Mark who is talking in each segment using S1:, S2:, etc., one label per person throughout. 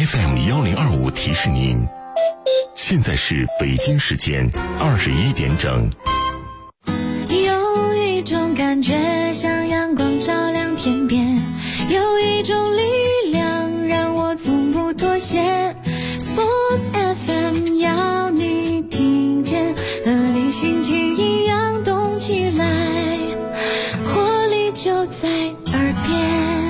S1: FM1025提示您，现在是北京时间21点整。
S2: 有一种感觉像阳光照亮天边，有一种力量让我从不妥协。 Sports FM 要你听见，和你心情一样动起来，活力就在耳边。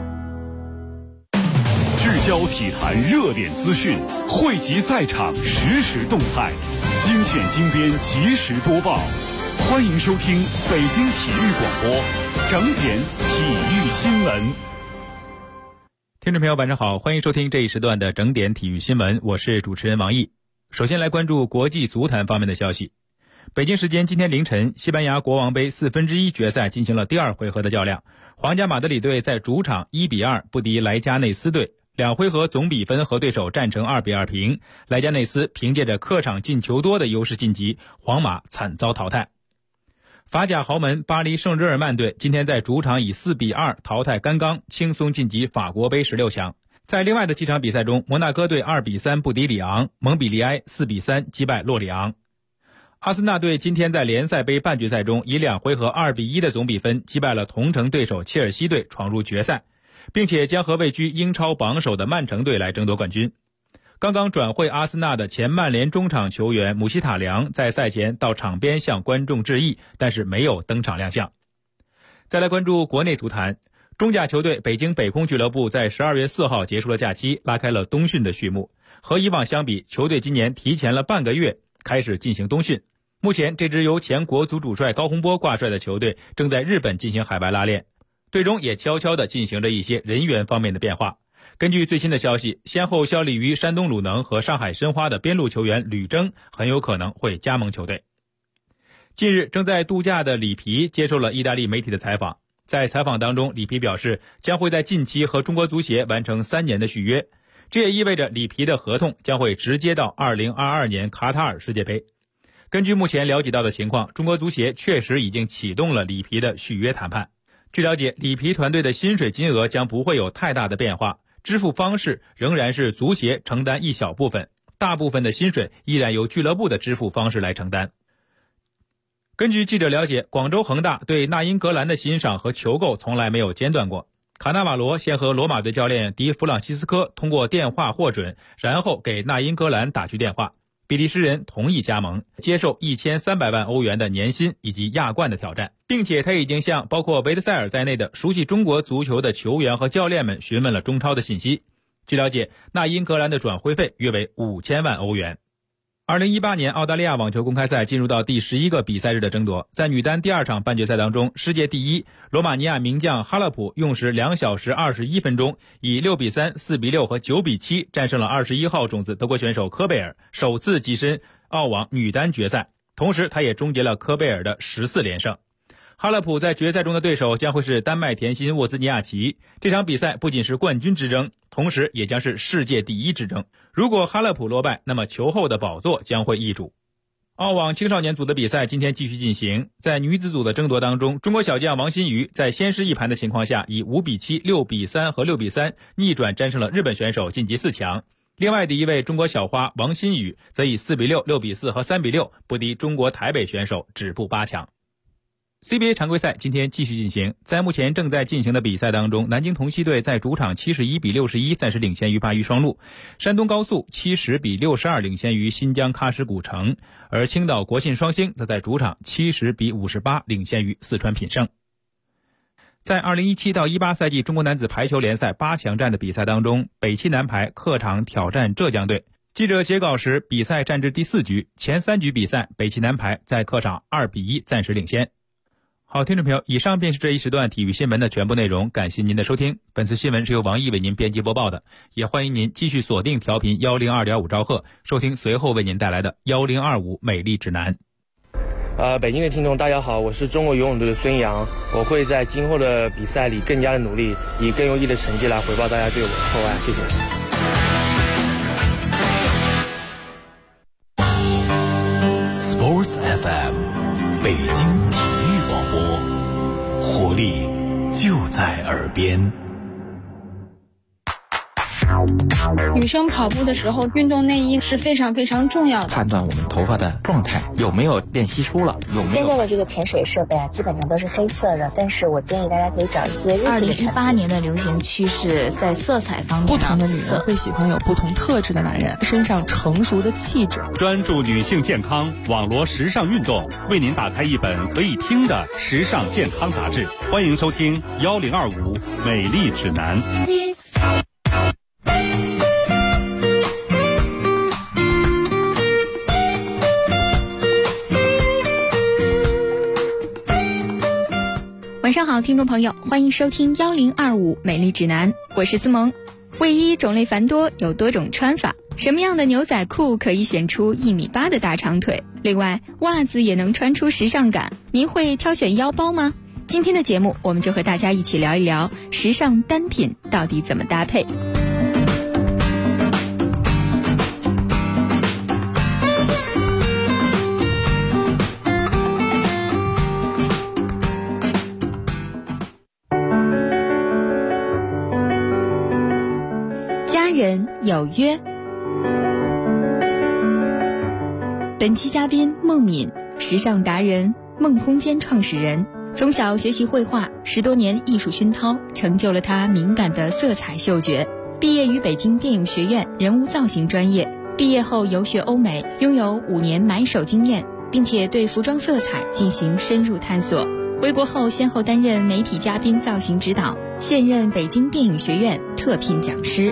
S3: 聚焦体坛热点资讯，汇集赛场实时动态，精选精编及时播报。欢迎收听北京体育广播整点体育新闻。
S4: 听众朋友晚上好，欢迎收听这一时段的整点体育新闻，我是主持人王毅。首先来关注国际足坛方面的消息。北京时间今天凌晨，西班牙国王杯1/4决赛进行了第二回合的较量，皇家马德里队在主场1-2不敌莱加内斯队，两回合总比分和对手战成2-2平，莱加内斯凭借着客场进球多的优势晋级，皇马惨遭淘汰。法甲豪门巴黎圣日耳曼队今天在主场以4-2淘汰甘冈，轻松晋级法国杯16强。在另外的几场比赛中，摩纳哥队2-3不敌里昂，蒙彼利埃4-3击败洛里昂。阿森纳队今天在联赛杯半决赛中以2回合2-1的总比分击败了同城对手切尔西队，闯入决赛，并且将和位居英超榜首的曼城队来争夺冠军。刚刚转会阿森纳的前曼联中场球员姆希塔良在赛前到场边向观众致意，但是没有登场亮相。再来关注国内足坛，中甲球队北京北空俱乐部在12月4号结束了假期，拉开了冬训的序幕。和以往相比，球队今年提前了半个月开始进行冬训。目前这支由前国足主帅高洪波挂帅的球队正在日本进行海外拉练，队中也悄悄地进行着一些人员方面的变化。根据最新的消息，先后效力于山东鲁能和上海申花的边路球员吕征很有可能会加盟球队。近日正在度假的里皮接受了意大利媒体的采访，在采访当中，里皮表示将会在近期和中国足协完成3年的续约，这也意味着里皮的合同将会直接到2022年卡塔尔世界杯。根据目前了解到的情况，中国足协确实已经启动了里皮的续约谈判。据了解，里皮团队的薪水金额将不会有太大的变化，支付方式仍然是足协承担一小部分，大部分的薪水依然由俱乐部的支付方式来承担。根据记者了解，广州恒大对纳英格兰的欣赏和求购从来没有间断过。卡纳瓦罗先和罗马队教练迪弗朗西斯科通过电话获准，然后给纳英格兰打去电话，比利时人同意加盟，接受1300万欧元的年薪以及亚冠的挑战，并且他已经向包括维德塞尔在内的熟悉中国足球的球员和教练们询问了中超的信息。据了解，纳英格兰的转会费约为5000万欧元。2018年澳大利亚网球公开赛进入到第11个比赛日的争夺，在女单第2场半决赛当中，世界第一罗马尼亚名将哈勒普用时2小时21分钟，以6-3、4-6和9-7战胜了21号种子德国选手科贝尔，首次跻身澳网女单决赛，同时他也终结了科贝尔的14连胜。哈勒普在决赛中的对手将会是丹麦甜心沃兹尼亚奇，这场比赛不仅是冠军之争，同时也将是世界第一之争。如果哈勒普落败，那么球后的宝座将会易主。澳网青少年组的比赛今天继续进行，在女子组的争夺当中，中国小将王欣瑜在先失一盘的情况下，以5-7、6-3和6-3逆转战胜了日本选手晋级4强。另外的一位中国小花王欣雨则以4-6、6-4和3-6不敌中国台北选手，止步8强。CBA 常规赛今天继续进行，在目前正在进行的比赛当中，南京同曦队在主场71-61暂时领先于鲅鱼双鹿，山东高速70-62领先于新疆喀什古城，而青岛国信双星则在主场70-58领先于四川品胜。在2017到18赛季中国男子排球联赛8强战的比赛当中，北汽男排客场挑战浙江队。记者截稿时，比赛战至第4局，前3局比赛北汽男排在客场2-1暂时领先。好，听众朋友，以上便是这一时段体育新闻的全部内容，感谢您的收听。本次新闻是由王毅为您编辑播报的，也欢迎您继续锁定调频102.5兆赫，收听随后为您带来的1025美丽指南。
S5: 北京的听众大家好，我是中国游泳队的孙杨，我会在今后的比赛里更加的努力，以更优异的成绩来回报大家对我的厚爱，谢谢。
S1: Sports FM 北京体育广播，活力就在耳边。
S6: 女生跑步的时候，运动内衣是非常非常重要的，
S7: 判断我们头发的状态有没有变稀疏了，有没有。
S8: 现在的这个潜水设备啊，基本上都是黑色的，但是我建议大家可以找一些日系的产品。
S9: 2018年的流行趋势在色彩方面，
S10: 不同的女人会喜欢有不同特质的男人，身上成熟的气质。
S3: 专注女性健康，网罗时尚运动，为您打开一本可以听的时尚健康杂志。欢迎收听1025美丽指南。
S2: 晚上好，听众朋友，欢迎收听1025美丽指南，我是思萌。卫衣种类繁多，有多种穿法。什么样的牛仔裤可以显出1.8米的大长腿？另外，袜子也能穿出时尚感。您会挑选腰包吗？今天的节目，我们就和大家一起聊一聊时尚单品到底怎么搭配。家人有约。本期嘉宾孟敏，时尚达人，梦空间创始人。从小学习绘画，10多年艺术熏陶，成就了他敏感的色彩嗅觉。毕业于北京电影学院人物造型专业，毕业后游学欧美，拥有5年买手经验，并且对服装色彩进行深入探索。回国后先后担任媒体嘉宾造型指导，现任北京电影学院特聘讲师。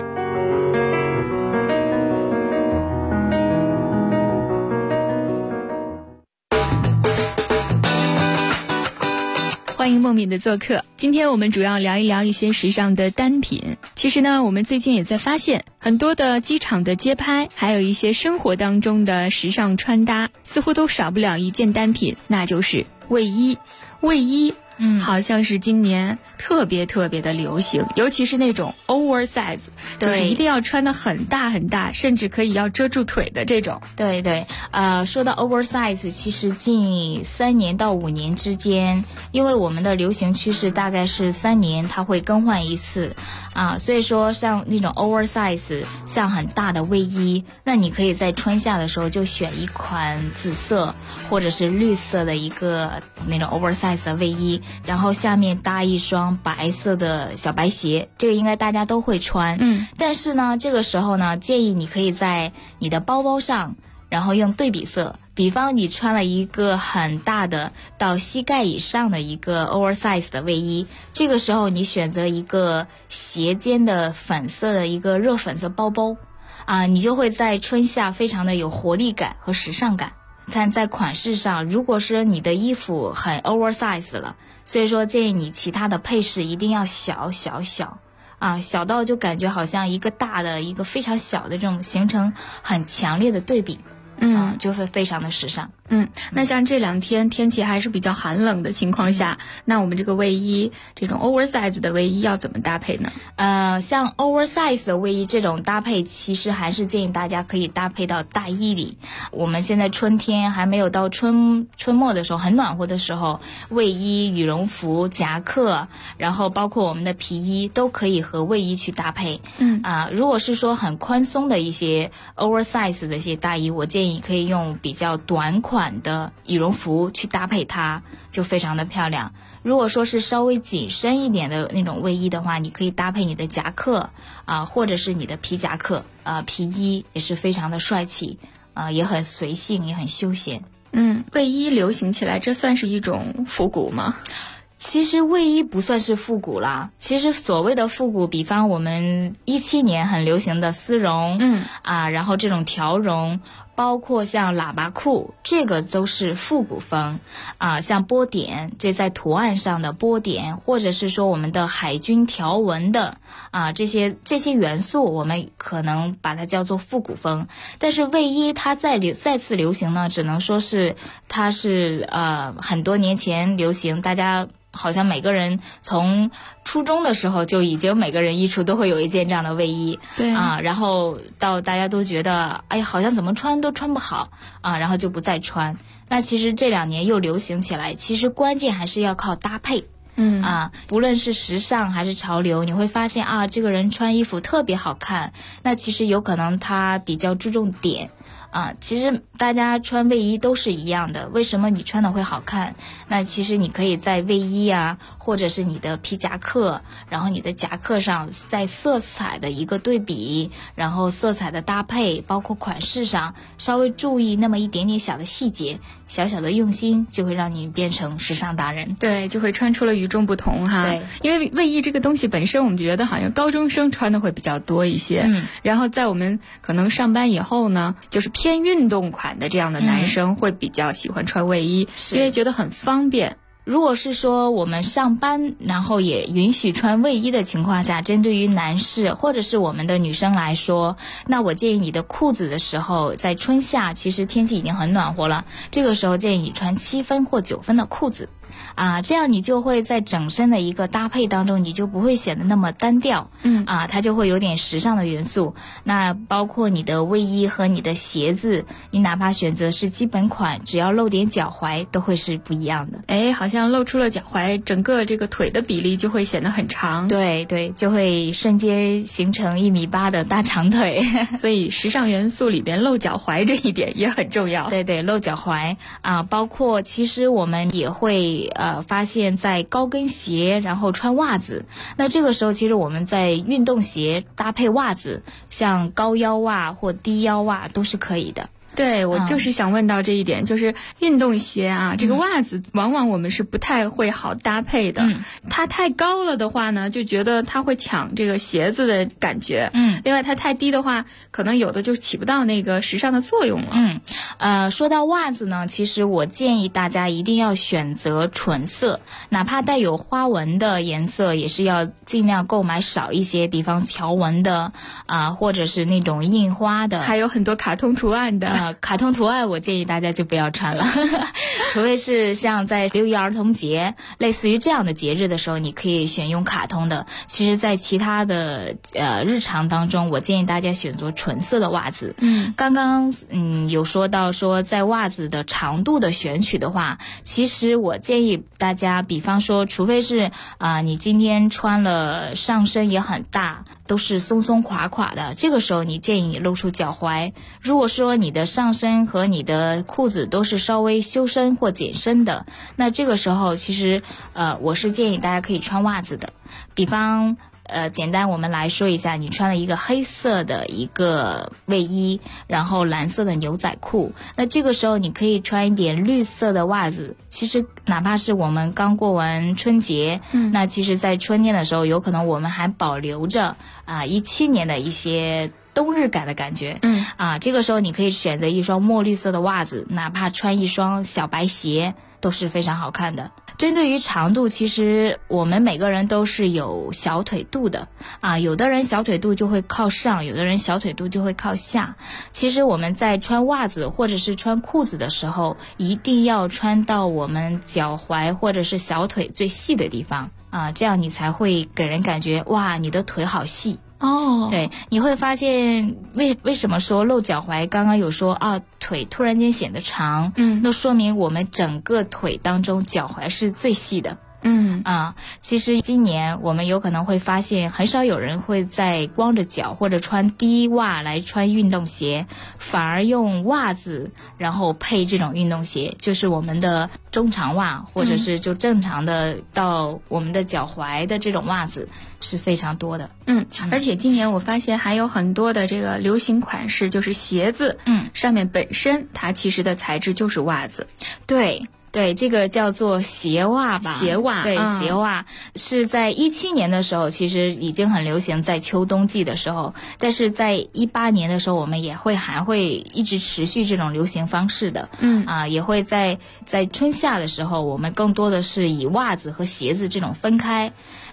S2: 欢迎孟敏的做客。今天我们主要聊一聊一些时尚的单品。其实呢，我们最近也在发现很多的机场的街拍，还有一些生活当中的时尚穿搭，似乎都少不了一件单品，那就是卫衣。卫衣好像是今年特别的流行，尤其是那种 oversize， 就是一定要穿得很大很大，甚至可以要遮住腿的这种。
S9: 对，说到 oversize， 其实近3年到5年之间，因为我们的流行趋势大概是3年它会更换一次所以说像那种 oversize， 像很大的卫衣，那你可以在春夏的时候就选一款紫色或者是绿色的一个那种 oversize 的卫衣，然后下面搭一双白色的小白鞋，这个应该大家都会穿。但是呢，这个时候呢，建议你可以在你的包包上，然后用对比色。比方你穿了一个很大的到膝盖以上的一个 oversize 的卫衣，这个时候你选择一个斜肩的粉色的一个热粉色包包你就会在春夏非常的有活力感和时尚感。看在款式上，如果是你的衣服很 oversize 了，所以说建议你其他的配饰一定要小小到就感觉好像一个大的一个非常小的这种，形成很强烈的对比，就会非常的时尚。
S2: 那像这2天天气还是比较寒冷的情况下，那我们这个卫衣，这种 oversize 的卫衣要怎么搭配呢？
S9: 像 oversize 的卫衣这种搭配，其实还是建议大家可以搭配到大衣里。我们现在春天还没有到春末的时候，很暖和的时候，卫衣、羽绒服、夹克，然后包括我们的皮衣都可以和卫衣去搭配。如果是说很宽松的一些 oversize 的一些大衣，我建议可以用比较短款的羽绒服去搭配它，就非常的漂亮。如果说是稍微紧身一点的那种卫衣的话，你可以搭配你的夹克或者是你的皮夹克皮衣，也是非常的帅气也很随性，也很休闲。
S2: 卫衣流行起来，这算是一种复古吗？
S9: 其实卫衣不算是复古啦，其实所谓的复古，比方我们17年很流行的丝绒然后这种条绒，包括像喇叭裤，这个都是复古风像波点，这在图案上的波点，或者是说我们的海军条纹的这些元素，我们可能把它叫做复古风。但是卫衣它再次流行呢，只能说是它是很多年前流行，大家好像每个人从初中的时候就已经每个人衣橱都会有一件这样的卫衣，然后到大家都觉得好像怎么穿都穿不好然后就不再穿。那其实这2年又流行起来，其实关键还是要靠搭配不论是时尚还是潮流，你会发现啊，这个人穿衣服特别好看，那其实有可能他比较注重点。其实大家穿卫衣都是一样的，为什么你穿的会好看？那其实你可以在卫衣啊，或者是你的皮夹克，然后你的夹克上在色彩的一个对比，然后色彩的搭配，包括款式上稍微注意那么一点点小的细节，小小的用心，就会让你变成时尚达人。
S11: 对，就会穿出了与众不同哈。
S9: 对，
S11: 因为卫衣这个东西本身，我们觉得好像高中生穿的会比较多一些。然后在我们可能上班以后呢，就是偏运动款的这样的男生会比较喜欢穿卫衣，因为觉得很方便。
S9: 如果是说我们上班然后也允许穿卫衣的情况下，针对于男士或者是我们的女生来说，那我建议你的裤子的时候，在春夏其实天气已经很暖和了，这个时候建议你穿7分或9分的裤子。这样你就会在整身的一个搭配当中，你就不会显得那么单调。它就会有点时尚的元素。那包括你的卫衣和你的鞋子，你哪怕选择是基本款，只要露点脚踝都会是不一样的。
S11: 好像露出了脚踝，整个这个腿的比例就会显得很长。
S9: 对对，就会瞬间形成1.8米的大长腿。
S11: 所以时尚元素里边露脚踝这一点也很重要。
S9: 对对，露脚踝包括其实我们也会发现在高跟鞋然后穿袜子，那这个时候其实我们在运动鞋搭配袜子，像高腰袜或低腰袜都是可以的。
S11: 对，我就是想问到这一点，就是运动鞋啊，这个袜子往往我们是不太会好搭配的。它太高了的话呢，就觉得它会抢这个鞋子的感觉。另外它太低的话，可能有的就起不到那个时尚的作用了。
S9: 说到袜子呢，其实我建议大家一定要选择纯色，哪怕带有花纹的颜色也是要尽量购买少一些，比方条纹的或者是那种印花的，
S11: 还有很多卡通图案的。
S9: 卡通图案我建议大家就不要穿了。除非是像在6一儿童节类似于这样的节日的时候，你可以选用卡通的。其实在其他的日常当中，我建议大家选择纯色的袜子。刚刚有说到说在袜子的长度的选取的话，其实我建议大家，比方说除非是你今天穿了上身也很大，都是松松垮垮的，这个时候你建议你露出脚踝。如果说你的上身和你的裤子都是稍微修身或紧身的，那这个时候其实我是建议大家可以穿袜子的。比方简单我们来说一下，你穿了一个黑色的一个卫衣，然后蓝色的牛仔裤，那这个时候你可以穿一点绿色的袜子。其实哪怕是我们刚过完春节，那其实在春天的时候，有可能我们还保留着17年的一些冬日感的感觉。这个时候你可以选择一双墨绿色的袜子，哪怕穿一双小白鞋都是非常好看的。针对于长度，其实我们每个人都是有小腿肚的有的人小腿肚就会靠上，有的人小腿肚就会靠下。其实我们在穿袜子或者是穿裤子的时候，一定要穿到我们脚踝或者是小腿最细的地方这样你才会给人感觉哇，你的腿好细。对，你会发现为什么说露脚踝，刚刚有说腿突然间显得长，那说明我们整个腿当中脚踝是最细的。其实今年我们有可能会发现很少有人会在光着脚或者穿低袜来穿运动鞋，反而用袜子然后配这种运动鞋，就是我们的中长袜或者是就正常的到我们的脚踝的这种袜子是非常多的。
S11: 而且今年我发现还有很多的这个流行款式，就是鞋子上面本身它其实的材质就是袜子。
S9: 对，这个叫做鞋袜吧。
S11: 鞋袜，
S9: 对，鞋袜是在17年的时候，其实已经很流行，在秋冬季的时候。但是在18年的时候，我们还会一直持续这种流行方式的。也会在春夏的时候，我们更多的是以袜子和鞋子这种分开。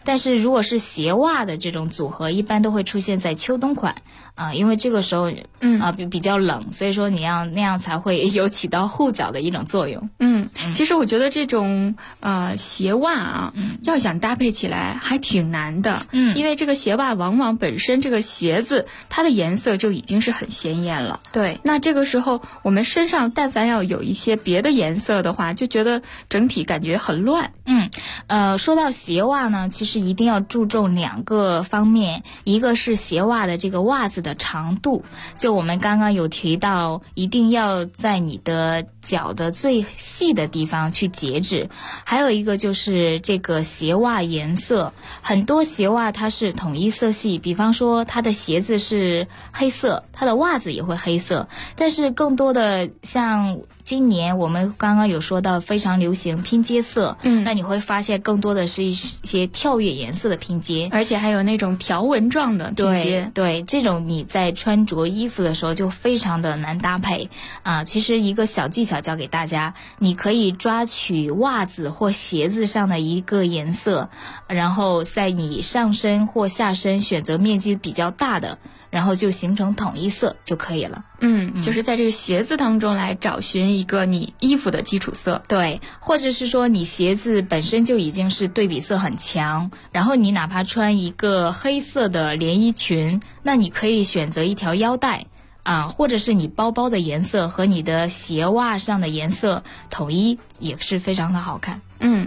S9: 但是如果是鞋袜的这种组合，一般都会出现在秋冬款因为这个时候比较冷，所以说你要那样才会有起到护脚的一种作用。
S11: 其实我觉得这种鞋袜要想搭配起来还挺难的。因为这个鞋袜往往本身这个鞋子它的颜色就已经是很鲜艳了。
S9: 对，
S11: 那这个时候我们身上但凡要有一些别的颜色的话，就觉得整体感觉很乱。
S9: 说到鞋袜呢，其实一定要注重2个方面，一个是鞋袜的这个袜子的长度，就我们刚刚有提到，一定要在你的脚的最细的地方去截止。还有一个就是这个鞋袜颜色，很多鞋袜它是统一色系，比方说它的鞋子是黑色，它的袜子也会黑色，但是更多的像今年我们刚刚有说到非常流行拼接色，那你会发现更多的是一些跳跃颜色的拼接，
S11: 而且还有那种条纹状的拼接。
S9: 对，这种你在穿着衣服的时候就非常的难搭配其实一个小技巧教给大家，你可以抓取袜子或鞋子上的一个颜色，然后在你上身或下身选择面积比较大的，然后就形成统一色就可以了。
S11: 就是在这个鞋子当中来找寻一个你衣服的基础色。
S9: 对，或者是说你鞋子本身就已经是对比色很强，然后你哪怕穿一个黑色的连衣裙，那你可以选择一条腰带或者是你包包的颜色和你的鞋袜上的颜色统一，也是非常的好看。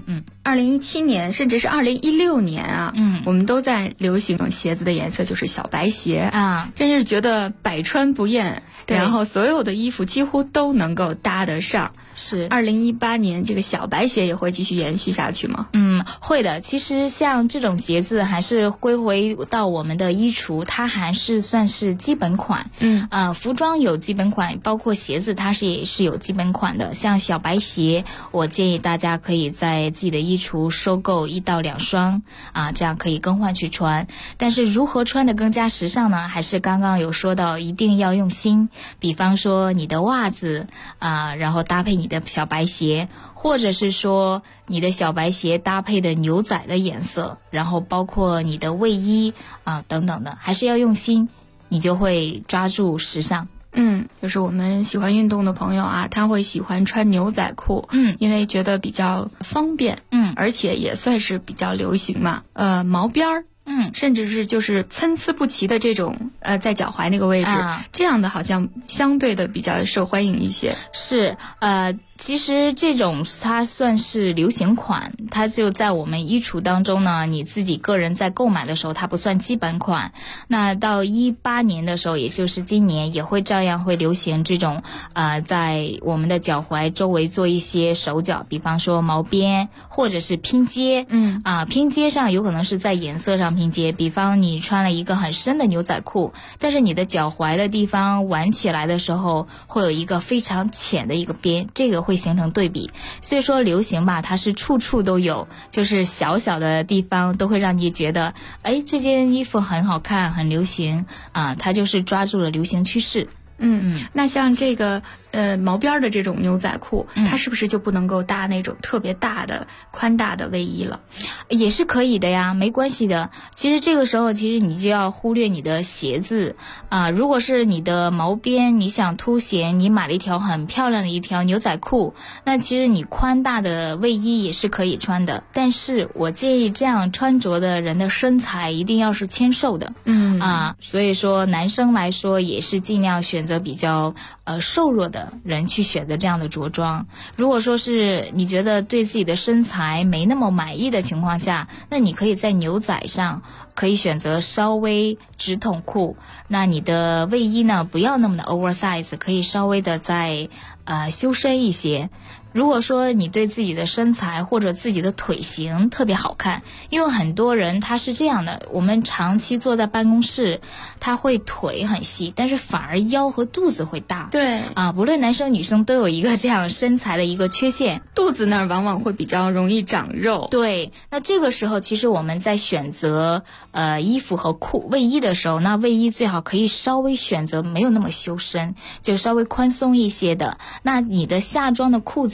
S11: 2017年甚至是2016年我们都在流行鞋子的颜色就是小白鞋真是觉得百穿不厌，然后所有的衣服几乎都能够搭得上。
S9: 是
S11: 2018年这个小白鞋也会继续延续下去吗？
S9: 会的。其实像这种鞋子还是归回到我们的衣橱，它还是算是基本款。服装有基本款，包括鞋子它也是有基本款的。像小白鞋，我建议大家可以在自己的衣橱收购1到2双这样可以更换去穿。但是如何穿得更加时尚呢？还是刚刚有说到，一定要用心。比方说你的袜子然后搭配你的小白鞋，或者是说你的小白鞋搭配的牛仔的颜色，然后包括你的卫衣等等的，还是要用心，你就会抓住时尚。
S11: 就是我们喜欢运动的朋友他会喜欢穿牛仔裤，因为觉得比较方便，而且也算是比较流行嘛。毛边儿，甚至是就是参差不齐的这种在脚踝那个位置，这样的好像相对的比较受欢迎一些。
S9: 是其实这种它算是流行款，它就在我们衣橱当中呢，你自己个人在购买的时候它不算基本款。那到18年的时候，也就是今年，也会照样会流行这种在我们的脚踝周围做一些手脚，比方说毛边或者是拼接。拼接上有可能是在颜色上拼接，比方你穿了一个很深的牛仔裤，但是你的脚踝的地方挽起来的时候会有一个非常浅的一个边，这个会形成对比。所以说流行吧，它是处处都有，就是小小的地方都会让你觉得这件衣服很好看很流行它就是抓住了流行趋势。
S11: 那像这个毛边的这种牛仔裤，它是不是就不能够搭那种特别大的宽大的卫衣了？
S9: 也是可以的呀，没关系的。其实这个时候其实你就要忽略你的鞋子如果是你的毛边你想凸显，你买了一条很漂亮的一条牛仔裤，那其实你宽大的卫衣也是可以穿的。但是我建议这样穿着的人的身材一定要是纤瘦的所以说男生来说也是尽量选择比较瘦弱的人去选择这样的着装。如果说是你觉得对自己的身材没那么满意的情况下，那你可以在牛仔上可以选择稍微直筒裤，那你的卫衣呢不要那么的 oversize， 可以稍微的再修身一些。如果说你对自己的身材或者自己的腿型特别好看，因为很多人他是这样的，我们长期坐在办公室，他会腿很细，但是反而腰和肚子会大。
S11: 对
S9: 不论男生女生都有一个这样身材的一个缺陷，
S11: 肚子那儿往往会比较容易长肉。
S9: 对，那这个时候其实我们在选择衣服和卫衣的时候，那卫衣最好可以稍微选择没有那么修身，就稍微宽松一些的。那你的下装的裤子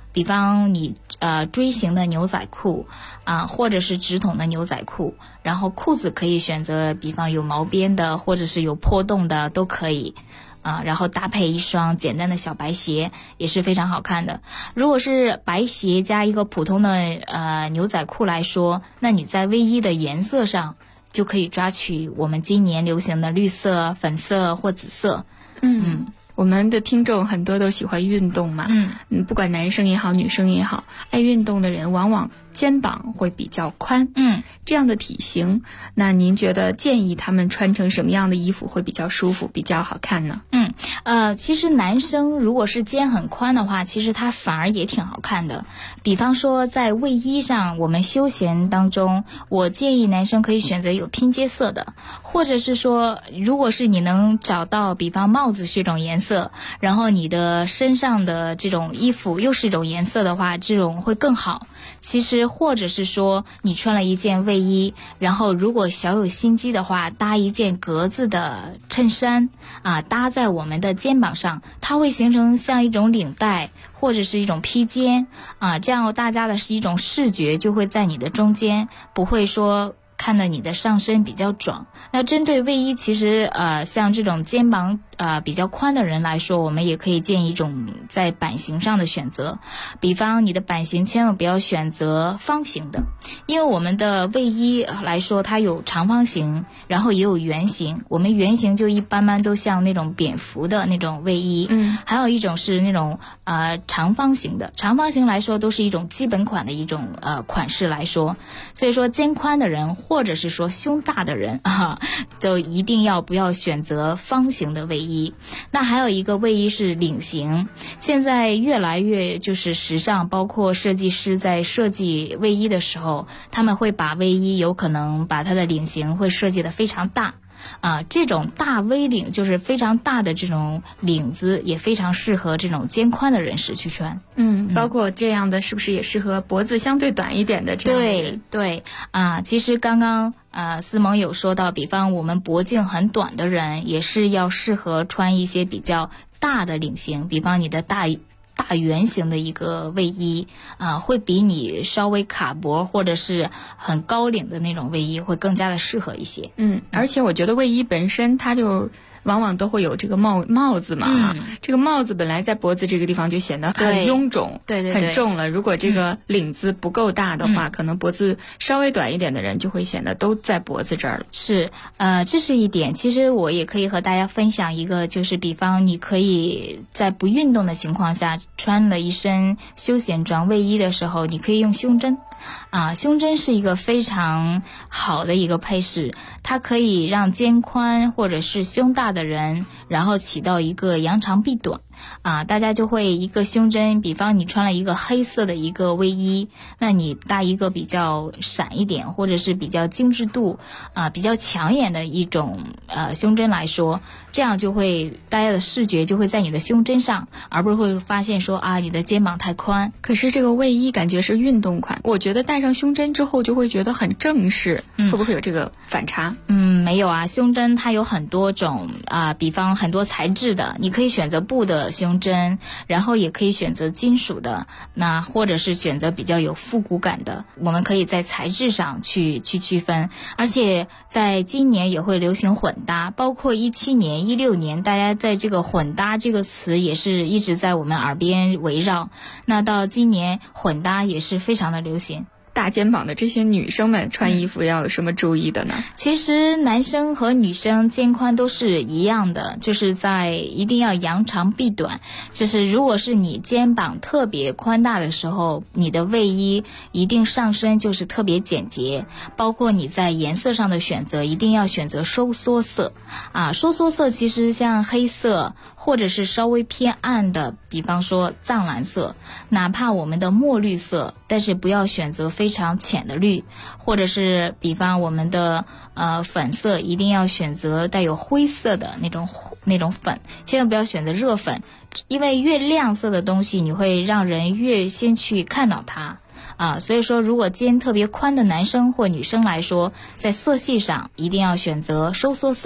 S9: 比方你锥形的牛仔裤或者是直筒的牛仔裤，然后裤子可以选择比方有毛边的或者是有破洞的都可以然后搭配一双简单的小白鞋也是非常好看的。如果是白鞋加一个普通的牛仔裤来说，那你在卫衣的颜色上就可以抓取我们今年流行的绿色、粉色或紫色。
S11: 我们的听众很多都喜欢运动嘛，不管男生也好，女生也好，爱运动的人往往肩膀会比较宽，这样的体型，那您觉得建议他们穿成什么样的衣服会比较舒服、比较好看呢？
S9: 其实男生如果是肩很宽的话，其实他反而也挺好看的。比方说在卫衣上，我们休闲当中，我建议男生可以选择有拼接色的，或者是说，如果是你能找到，比方帽子是一种颜色，然后你的身上的这种衣服又是一种颜色的话，这种会更好。其实或者是说你穿了一件卫衣，然后如果小有心机的话，搭一件格子的衬衫搭在我们的肩膀上，它会形成像一种领带或者是一种披肩这样大家的是一种视觉就会在你的中间，不会说看到你的上身比较壮。那针对卫衣，其实像这种肩膀比较宽的人来说，我们也可以建议一种在版型上的选择。比方你的版型千万不要选择方形的，因为我们的卫衣来说，它有长方形，然后也有圆形。我们圆形就一般都像那种蝙蝠的那种卫衣，还有一种是那种长方形的。长方形来说都是一种基本款的一种款式来说，所以说肩宽的人或者是说胸大的人就一定不要选择方形的卫衣。那还有一个卫衣是领型，现在越来越就是时尚，包括设计师在设计卫衣的时候，他们会把卫衣有可能把它的领型会设计得非常大这种大 V 领就是非常大的这种领子，也非常适合这种肩宽的人士去穿。
S11: 包括这样的是不是也适合脖子相对短一点的这样的人？
S9: 对其实刚刚思萌有说到，比方我们脖颈很短的人也是要适合穿一些比较大的领型，比方你的大圆形的一个卫衣会比你稍微卡脖或者是很高领的那种卫衣会更加的适合一些。
S11: 而且我觉得卫衣本身它就往往都会有这个帽子嘛这个帽子本来在脖子这个地方就显得很臃肿，
S9: 对
S11: 很重了。如果这个领子不够大的话，可能脖子稍微短一点的人就会显得都在脖子这儿了。
S9: 是这是一点。其实我也可以和大家分享一个，就是比方你可以在不运动的情况下，穿了一身休闲装卫衣的时候，你可以用胸针胸针是一个非常好的一个配饰，它可以让肩宽或者是胸大的人，然后起到一个扬长避短大家就会一个胸针，比方你穿了一个黑色的一个卫衣，那你搭一个比较闪一点或者是比较精致度比较抢眼的一种胸针来说，这样就会大家的视觉就会在你的胸针上，而不是会发现说你的肩膀太宽。
S11: 可是这个卫衣感觉是运动款，我觉得戴上胸针之后就会觉得很正式，会不会有这个反差？
S9: 没有胸针它有很多种比方很多材质的，你可以选择布的胸针，然后也可以选择金属的，那或者是选择比较有复古感的，我们可以在材质上去区分。而且在今年也会流行混搭，包括17年16年大家在这个混搭这个词也是一直在我们耳边围绕，那到今年混搭也是非常的流行。
S11: 大肩膀的这些女生们穿衣服要有什么注意的呢？
S9: 其实男生和女生肩宽都是一样的，就是在一定要扬长避短，就是如果是你肩膀特别宽大的时候，你的卫衣一定上身就是特别简洁，包括你在颜色上的选择一定要选择收缩色收缩色其实像黑色或者是稍微偏暗的，比方说藏蓝色，哪怕我们的墨绿色，但是不要选择非常浅的绿，或者是比方我们的粉色一定要选择带有灰色的那种粉，千万不要选择热粉，因为越亮色的东西你会让人越先去看到它所以说如果肩特别宽的男生或女生来说，在色系上一定要选择收缩色。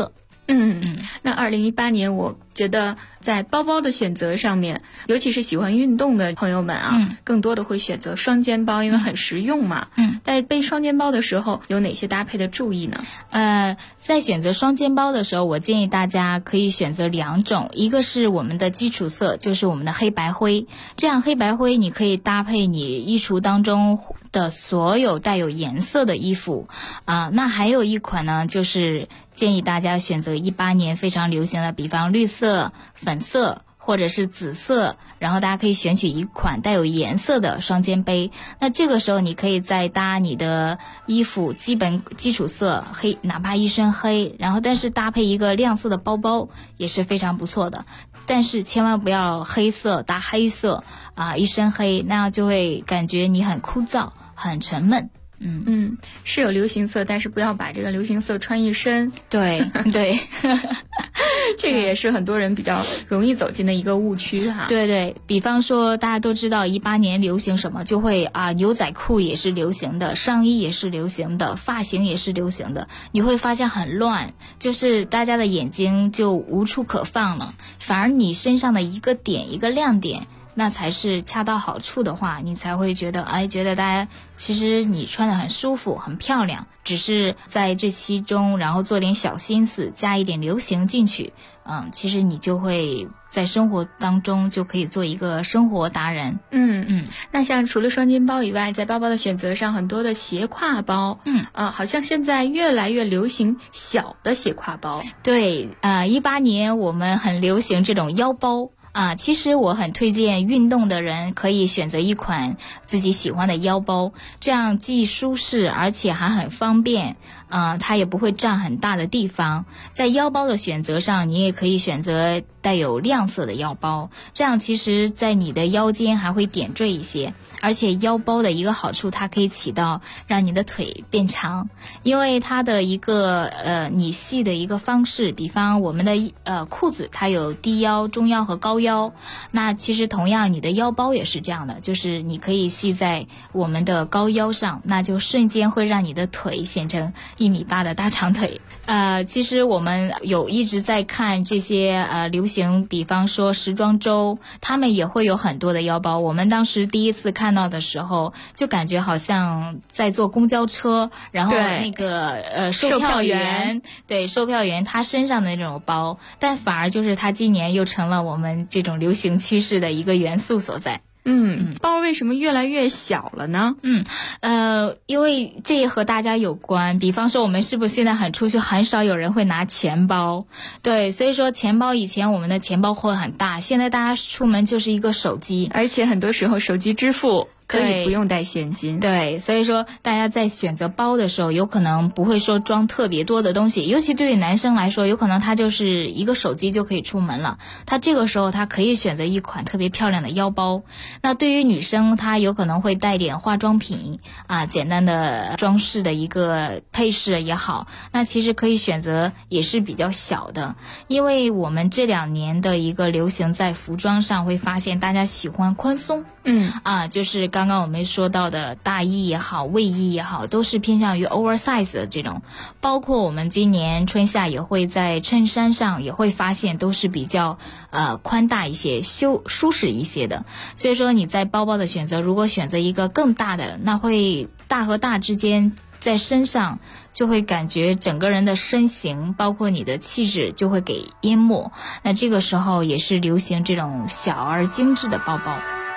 S11: 那2018年我觉得在包包的选择上面，尤其是喜欢运动的朋友们啊，更多的会选择双肩包，因为很实用嘛。但是背双肩包的时候有哪些搭配的注意呢？
S9: 在选择双肩包的时候，我建议大家可以选择2种，一个是我们的基础色，就是我们的黑白灰，这样黑白灰你可以搭配你衣橱当中的所有带有颜色的衣服那还有一款呢，就是建议大家选择18年非常流行的，比方绿色、粉色或者是紫色，然后大家可以选取一款带有颜色的双肩背。那这个时候你可以再搭你的衣服基础色黑，哪怕一身黑，然后但是搭配一个亮色的包包也是非常不错的。但是千万不要黑色搭黑色一身黑，那样就会感觉你很枯燥很沉闷。
S11: 是有流行色，但是不要把这个流行色穿一身。
S9: 对对
S11: 这个也是很多人比较容易走进的一个误区哈。
S9: 对，比方说大家都知道18年流行什么，就会牛仔裤也是流行的，上衣也是流行的，发型也是流行的，你会发现很乱，就是大家的眼睛就无处可放了，反而你身上的一个点一个亮点，那才是恰到好处的话，你才会觉得大家其实你穿得很舒服很漂亮，只是在这其中然后做点小心思，加一点流行进去，其实你就会在生活当中就可以做一个生活达人。
S11: 那像除了双肩包以外，在包包的选择上，很多的斜挎包，好像现在越来越流行小的斜挎包。
S9: 对，18年我们很流行这种腰包。其实我很推荐运动的人可以选择一款自己喜欢的腰包，这样既舒适而且还很方便，它也不会占很大的地方。在腰包的选择上，你也可以选择带有亮色的腰包，这样其实在你的腰间还会点缀一些，而且腰包的一个好处，它可以起到让你的腿变长，因为它的一个你系的一个方式，比方我们的裤子它有低腰、中腰和高腰，那其实同样你的腰包也是这样的，就是你可以系在我们的高腰上，那就瞬间会让你的腿显成1.8米的大长腿。其实我们有一直在看这些流行，比方说时装周，他们也会有很多的腰包。我们当时第一次看到的时候，就感觉好像在坐公交车，然后那个售票员他身上的那种包，但反而就是他今年又成了我们这种流行趋势的一个元素所在。
S11: 包为什么越来越小了呢？
S9: 因为这也和大家有关，比方说我们是不是现在出去很少有人会拿钱包？对，所以说钱包以前我们的钱包会很大，现在大家出门就是一个手机，
S11: 而且很多时候手机支付可以不用带现金。
S9: 对，所以说大家在选择包的时候，有可能不会说装特别多的东西，尤其对于男生来说，有可能他就是一个手机就可以出门了，他这个时候他可以选择一款特别漂亮的腰包。那对于女生，她有可能会带点化妆品简单的装饰的一个配饰也好，那其实可以选择也是比较小的，因为我们这2年的一个流行在服装上会发现大家喜欢宽松，就是刚刚我们说到的大衣也好，卫衣也好，都是偏向于 oversize 的这种，包括我们今年春夏也会在衬衫上也会发现都是比较宽大一些，舒适一些的。所以说你在包包的选择，如果选择一个更大的，那会大和大之间在身上就会感觉整个人的身形包括你的气质就会给淹没，那这个时候也是流行这种小而精致的包包。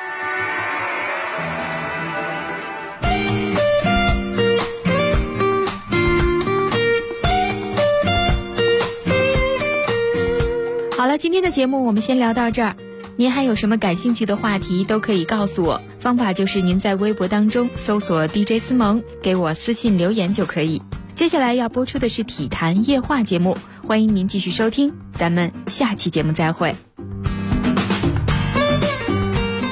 S11: 好了，今天的节目我们先聊到这儿。您还有什么感兴趣的话题都可以告诉我，方法就是您在微博当中搜索 DJ 思萌，给我私信留言就可以。接下来要播出的是体坛夜话节目，欢迎您继续收听，咱们下期节目再会。